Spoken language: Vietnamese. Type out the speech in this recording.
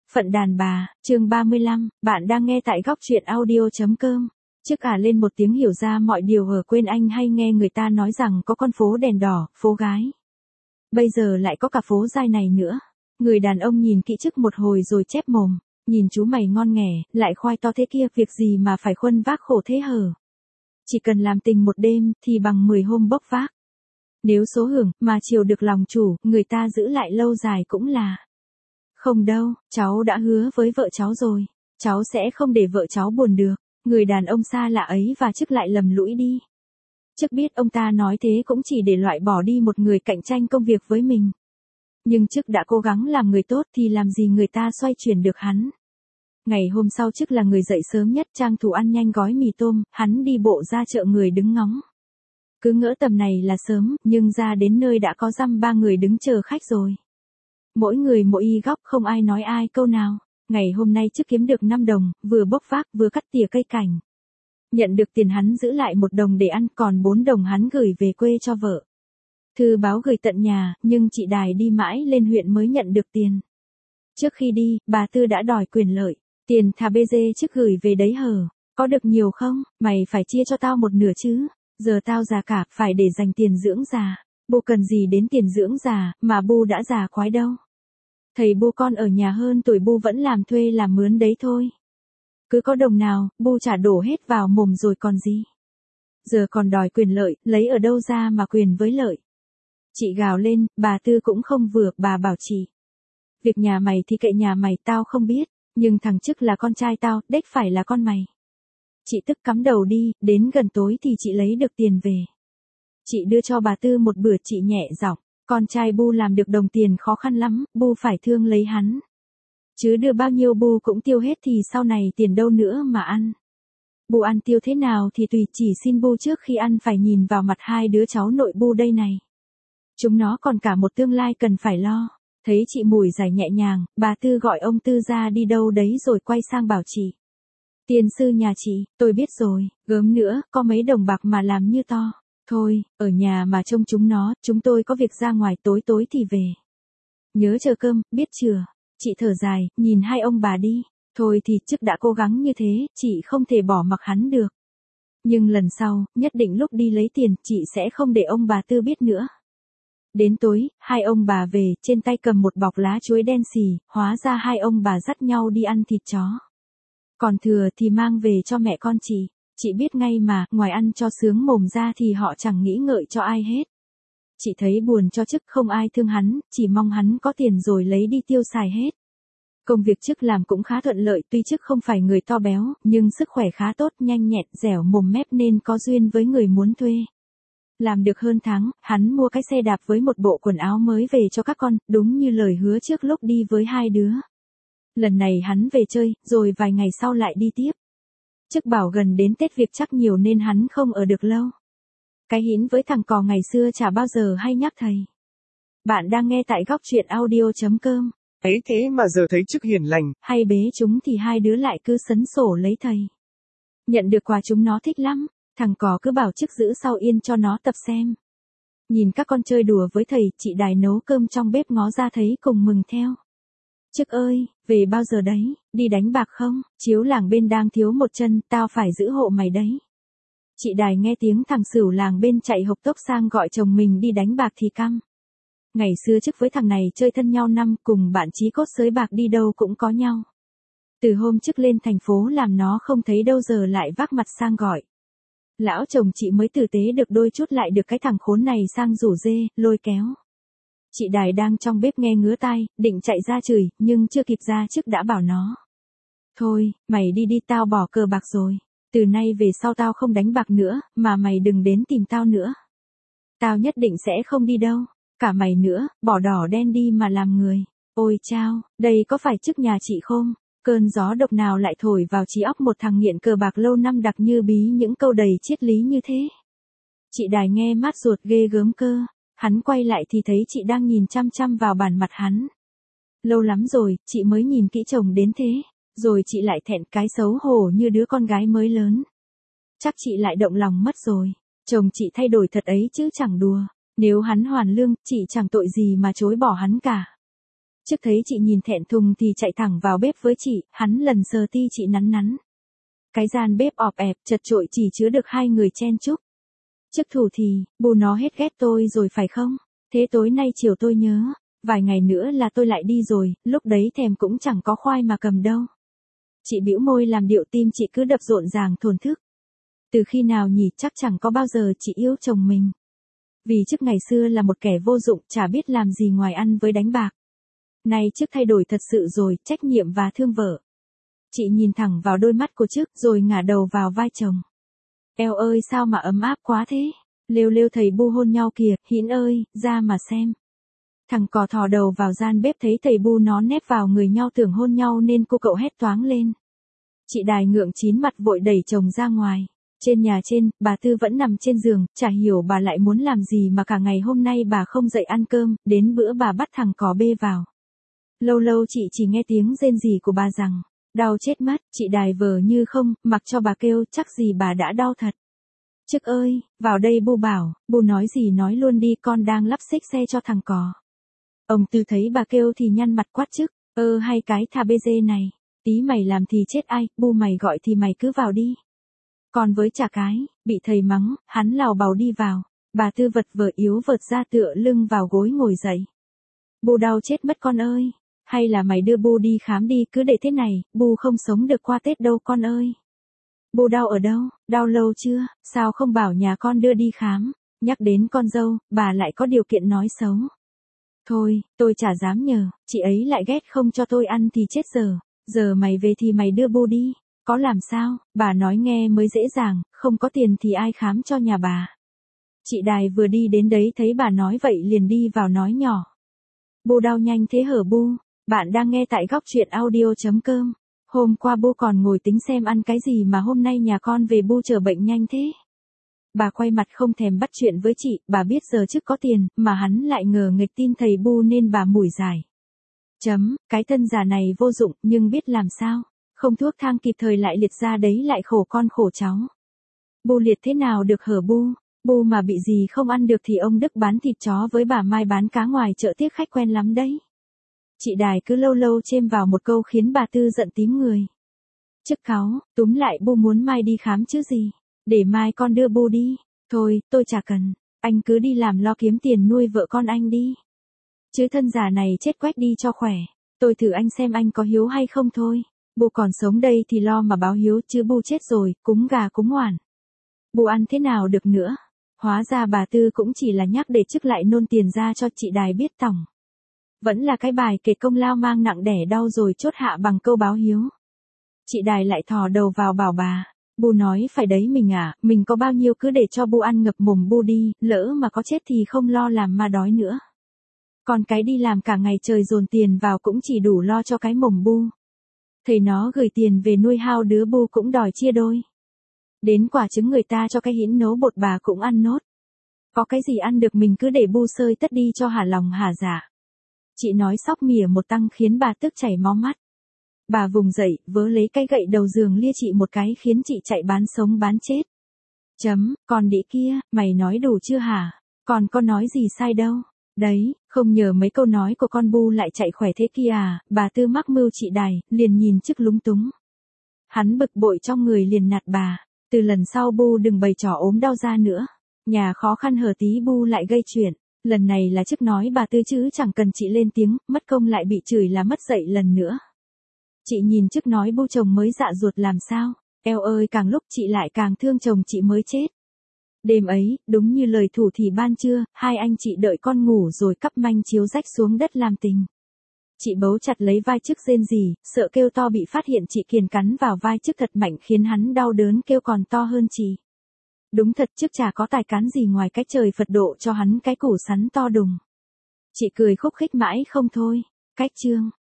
Phận đàn bà, chương 35, bạn đang nghe tại góc truyện audio.com. Trước cả lên một tiếng hiểu ra mọi điều ở quên anh hay nghe người ta nói rằng có con phố đèn đỏ, phố gái. Bây giờ lại có cả phố dai này nữa. Người đàn ông nhìn kỹ trước một hồi rồi chép mồm, nhìn chú mày ngon nghẻ, lại khoai to thế kia, việc gì mà phải khuân vác khổ thế hở. Chỉ cần làm tình một đêm thì bằng 10 hôm bốc vác. Nếu số hưởng mà chiều được lòng chủ, người ta giữ lại lâu dài cũng là. Không đâu, cháu đã hứa với vợ cháu rồi, cháu sẽ không để vợ cháu buồn được. Người đàn ông xa lạ ấy và Chức lại lầm lũi đi. Chức biết ông ta nói thế cũng chỉ để loại bỏ đi một người cạnh tranh công việc với mình. Nhưng Chức đã cố gắng làm người tốt thì làm gì người ta xoay chuyển được hắn. Ngày hôm sau Chức là người dậy sớm nhất, trang thủ ăn nhanh gói mì tôm, hắn đi bộ ra chợ, người đứng ngóng. Cứ ngỡ tầm này là sớm, nhưng ra đến nơi đã có dăm ba người đứng chờ khách rồi. Mỗi người mỗi y góc, không ai nói ai câu nào. Ngày hôm nay Chức kiếm được 5 đồng, vừa bốc vác vừa cắt tỉa cây cảnh. Nhận được tiền hắn giữ lại 1 đồng để ăn, còn 4 đồng hắn gửi về quê cho vợ. Thư báo gửi tận nhà, nhưng chị Đài đi mãi lên huyện mới nhận được tiền. Trước khi đi, bà Tư đã đòi quyền lợi. Tiền thà bê dê Chức gửi về đấy hở, có được nhiều không, mày phải chia cho tao 1/2 chứ. Giờ tao già cả, phải để dành tiền dưỡng già. Bu cần gì đến tiền dưỡng già, mà Bu đã già quái đâu. Thầy Bu con ở nhà hơn tuổi Bu vẫn làm thuê làm mướn đấy thôi. Cứ có đồng nào, Bu trả đổ hết vào mồm rồi còn gì. Giờ còn đòi quyền lợi, lấy ở đâu ra mà quyền với lợi. Chị gào lên, bà Tư cũng không vừa, bà bảo chị. Việc nhà mày thì kệ nhà mày, tao không biết, nhưng thằng Chức là con trai tao, đếch phải là con mày. Chị tức cắm đầu đi, đến gần tối thì chị lấy được tiền về. Chị đưa cho bà Tư một bữa, chị nhẹ giọng, con trai Bu làm được đồng tiền khó khăn lắm, Bu phải thương lấy hắn. Chứ đưa bao nhiêu Bu cũng tiêu hết thì sau này tiền đâu nữa mà ăn. Bu ăn tiêu thế nào thì tùy, chỉ xin Bu trước khi ăn phải nhìn vào mặt 2 đứa cháu nội Bu đây này. Chúng nó còn cả một tương lai cần phải lo. Thấy chị mủi giải nhẹ nhàng, bà Tư gọi ông Tư ra đi đâu đấy rồi quay sang bảo chị. Tiền sư nhà chị, tôi biết rồi, gớm nữa, có mấy đồng bạc mà làm như to. Thôi, ở nhà mà trông chúng nó, chúng tôi có việc ra ngoài, tối tối thì về. Nhớ chờ cơm, biết chưa? Chị thở dài, nhìn hai ông bà đi. Thôi thì Chức đã cố gắng như thế, chị không thể bỏ mặc hắn được. Nhưng lần sau, nhất định lúc đi lấy tiền, chị sẽ không để ông bà Tư biết nữa. Đến tối, hai ông bà về, trên tay cầm một bọc lá chuối đen xì, hóa ra hai ông bà dắt nhau đi ăn thịt chó. Còn thừa thì mang về cho mẹ con chị. Chị biết ngay mà, ngoài ăn cho sướng mồm ra thì họ chẳng nghĩ ngợi cho ai hết. Chị thấy buồn cho Chức, không ai thương hắn, chỉ mong hắn có tiền rồi lấy đi tiêu xài hết. Công việc Chức làm cũng khá thuận lợi, tuy Chức không phải người to béo, nhưng sức khỏe khá tốt, nhanh nhẹn, dẻo mồm mép nên có duyên với người muốn thuê. Làm được hơn tháng, hắn mua cái xe đạp với một bộ quần áo mới về cho các con, đúng như lời hứa trước lúc đi với 2 đứa. Lần này hắn về chơi, rồi vài ngày sau lại đi tiếp. Chức bảo gần đến Tết việc chắc nhiều nên hắn không ở được lâu. Cái hĩn với thằng cò ngày xưa chả bao giờ hay nhắc thầy. Bạn đang nghe tại góc truyện audio.com. Ấy thế mà giờ thấy Chức hiền lành. Hay bế chúng thì 2 đứa lại cứ sấn sổ lấy thầy. Nhận được quà chúng nó thích lắm, thằng cò cứ bảo Chức giữ sau yên cho nó tập xem. Nhìn các con chơi đùa với thầy, chị Đài nấu cơm trong bếp ngó ra thấy cùng mừng theo. Chức ơi, về bao giờ đấy, đi đánh bạc không? Chiếu làng bên đang thiếu một chân, tao phải giữ hộ mày đấy. Chị Đài nghe tiếng thằng Sửu làng bên chạy hộc tốc sang gọi chồng mình đi đánh bạc thì căm. Ngày xưa Chức với thằng này chơi thân nhau năm, cùng bạn chí cốt sới bạc đi đâu cũng có nhau. Từ hôm Chức lên thành phố làm nó không thấy đâu giờ lại vác mặt sang gọi. Lão chồng chị mới tử tế được đôi chút lại được cái thằng khốn này sang rủ dê, lôi kéo. Chị Đài đang trong bếp nghe ngứa tai, định chạy ra chửi, nhưng chưa kịp ra Chức đã bảo nó. Thôi, mày đi đi, tao bỏ cờ bạc rồi. Từ nay về sau tao không đánh bạc nữa, mà mày đừng đến tìm tao nữa. Tao nhất định sẽ không đi đâu. Cả mày nữa, bỏ đỏ đen đi mà làm người. Ôi chao, đây có phải Chức nhà chị không? Cơn gió độc nào lại thổi vào trí óc một thằng nghiện cờ bạc lâu năm đặc như bí những câu đầy triết lý như thế. Chị Đài nghe mát ruột ghê gớm cơ. Hắn quay lại thì thấy chị đang nhìn chăm chăm vào bản mặt hắn. Lâu lắm rồi, chị mới nhìn kỹ chồng đến thế. Rồi chị lại thẹn cái xấu hổ như đứa con gái mới lớn. Chắc chị lại động lòng mất rồi. Chồng chị thay đổi thật ấy chứ chẳng đùa. Nếu hắn hoàn lương, chị chẳng tội gì mà chối bỏ hắn cả. Trước thấy chị nhìn thẹn thùng thì chạy thẳng vào bếp với chị, hắn lần sờ ti chị nắn nắn. Cái gian bếp ọp ẹp, chật chội chỉ chứa được hai người chen chúc. Trước thủ thì, bù nó hết ghét tôi rồi phải không? Thế tối nay chiều tôi nhớ, vài ngày nữa là tôi lại đi rồi, lúc đấy thèm cũng chẳng có khoai mà cầm đâu. Chị bĩu môi làm điệu tim chị cứ đập rộn ràng thổn thức. Từ khi nào nhỉ, chắc chẳng có bao giờ chị yêu chồng mình. Vì trước ngày xưa là một kẻ vô dụng, chả biết làm gì ngoài ăn với đánh bạc. Nay trước thay đổi thật sự rồi, trách nhiệm và thương vợ. Chị nhìn thẳng vào đôi mắt của trước rồi ngả đầu vào vai chồng. Eo ơi sao mà ấm áp quá thế. Lêu lêu thầy Bu hôn nhau kìa, Hĩn ơi, ra mà xem. Thằng cò thò đầu vào gian bếp thấy thầy Bu nó nép vào người nhau tưởng hôn nhau nên cô cậu hét toáng lên. Chị Đài ngượng chín mặt vội đẩy chồng ra ngoài. Trên nhà trên, bà Tư vẫn nằm trên giường, chả hiểu bà lại muốn làm gì mà cả ngày hôm nay bà không dậy ăn cơm, đến bữa bà bắt thằng cò bê vào. Lâu lâu chị chỉ nghe tiếng rên rỉ của bà rằng, đau chết mất, chị Đài vờ như không, mặc cho bà kêu, chắc gì bà đã đau thật. Chức ơi, vào đây Bu bảo, Bu nói gì nói luôn đi, con đang lắp xích xe cho thằng cò. Ông Tư thấy bà kêu thì nhăn mặt quát Chức, hay cái thà bê dê này, tí mày làm thì chết ai, Bu mày gọi thì mày cứ vào đi. Còn với chả cái, bị thầy mắng, hắn lào bào đi vào, bà Tư vật vờ yếu vợt ra tựa lưng vào gối ngồi dậy. Bu đau chết mất con ơi, hay là mày đưa Bu đi khám đi, cứ để thế này, Bu không sống được qua Tết đâu con ơi. Bu đau ở đâu, đau lâu chưa, sao không bảo nhà con đưa đi khám, nhắc đến con dâu, bà lại có điều kiện nói xấu. Thôi, tôi chả dám nhờ, chị ấy lại ghét không cho tôi ăn thì chết giờ mày về thì mày đưa Bu đi, có làm sao, bà nói nghe mới dễ dàng, không có tiền thì ai khám cho nhà bà. Chị Đài vừa đi đến đấy thấy bà nói vậy liền đi vào nói nhỏ. Bu đau nhanh thế hở Bu, bạn đang nghe tại góc truyện audio.com. Hôm qua Bu còn ngồi tính xem ăn cái gì mà hôm nay nhà con về Bu chở bệnh nhanh thế. Bà quay mặt không thèm bắt chuyện với chị, bà biết giờ trước có tiền, mà hắn lại ngờ nghịch tin thầy Bu nên bà mủi giải. Cái thân già này vô dụng, nhưng biết làm sao, không thuốc thang kịp thời lại liệt ra đấy lại khổ con khổ cháu. Bu liệt thế nào được hở Bu mà bị gì không ăn được thì ông Đức bán thịt chó với bà Mai bán cá ngoài chợ tiếc khách quen lắm đấy. Chị Đài cứ lâu lâu chêm vào một câu khiến bà Tư giận tím người. Chức cáu, túm lại Bu muốn Mai đi khám chứ gì, để mai con đưa Bu đi, thôi, tôi chả cần, anh cứ đi làm lo kiếm tiền nuôi vợ con anh đi. Chứ thân già này chết quách đi cho khỏe, tôi thử anh xem anh có hiếu hay không thôi, Bu còn sống đây thì lo mà báo hiếu chứ Bu chết rồi, cúng gà cúng oản. Bu ăn thế nào được nữa, hóa ra bà Tư cũng chỉ là nhắc để Chức lại nôn tiền ra cho chị Đài biết tỏng. Vẫn là cái bài kể công lao mang nặng đẻ đau rồi chốt hạ bằng câu báo hiếu. Chị Đài lại thò đầu vào bảo bà, Bu nói phải đấy mình có bao nhiêu cứ để cho Bu ăn ngập mồm Bu đi, lỡ mà có chết thì không lo làm ma đói nữa. Còn cái đi làm cả ngày trời dồn tiền vào cũng chỉ đủ lo cho cái mồm Bu. Thầy nó gửi tiền về nuôi hao đứa Bu cũng đòi chia đôi. Đến quả trứng người ta cho cái hĩn nấu bột bà cũng ăn nốt. Có cái gì ăn được mình cứ để Bu sơi tất đi cho hả lòng hả dạ. Chị nói sóc mỉa một tăng khiến bà tức chảy máu mắt. Bà vùng dậy, vớ lấy cái gậy đầu giường lia chị một cái khiến chị chạy bán sống bán chết. Con đĩ kia, mày nói đủ chưa hả? Còn có nói gì sai đâu. Đấy, không nhờ mấy câu nói của con Bu lại chạy khỏe thế kia à, bà Tư mắc mưu chị Đài, liền nhìn Chức lúng túng. Hắn bực bội trong người liền nạt bà, từ lần sau Bu đừng bày trò ốm đau ra nữa. Nhà khó khăn hở tí Bu lại gây chuyện. Lần này là Chức nói bà Tư chứ chẳng cần chị lên tiếng, mất công lại bị chửi là mất dạy lần nữa. Chị nhìn Chức nói Bu chồng mới dạ ruột làm sao, eo ơi càng lúc chị lại càng thương chồng chị mới chết. Đêm ấy, đúng như lời thủ thì ban trưa, hai anh chị đợi con ngủ rồi cắp manh chiếu rách xuống đất làm tình. Chị bấu chặt lấy vai Chức rên rỉ, sợ kêu to bị phát hiện chị kiềng cắn vào vai Chức thật mạnh khiến hắn đau đớn kêu còn to hơn chị. Đúng thật Chức chả có tài cán gì ngoài cái trời Phật độ cho hắn cái củ sắn to đùng. Chị cười khúc khích mãi không thôi. Cách chương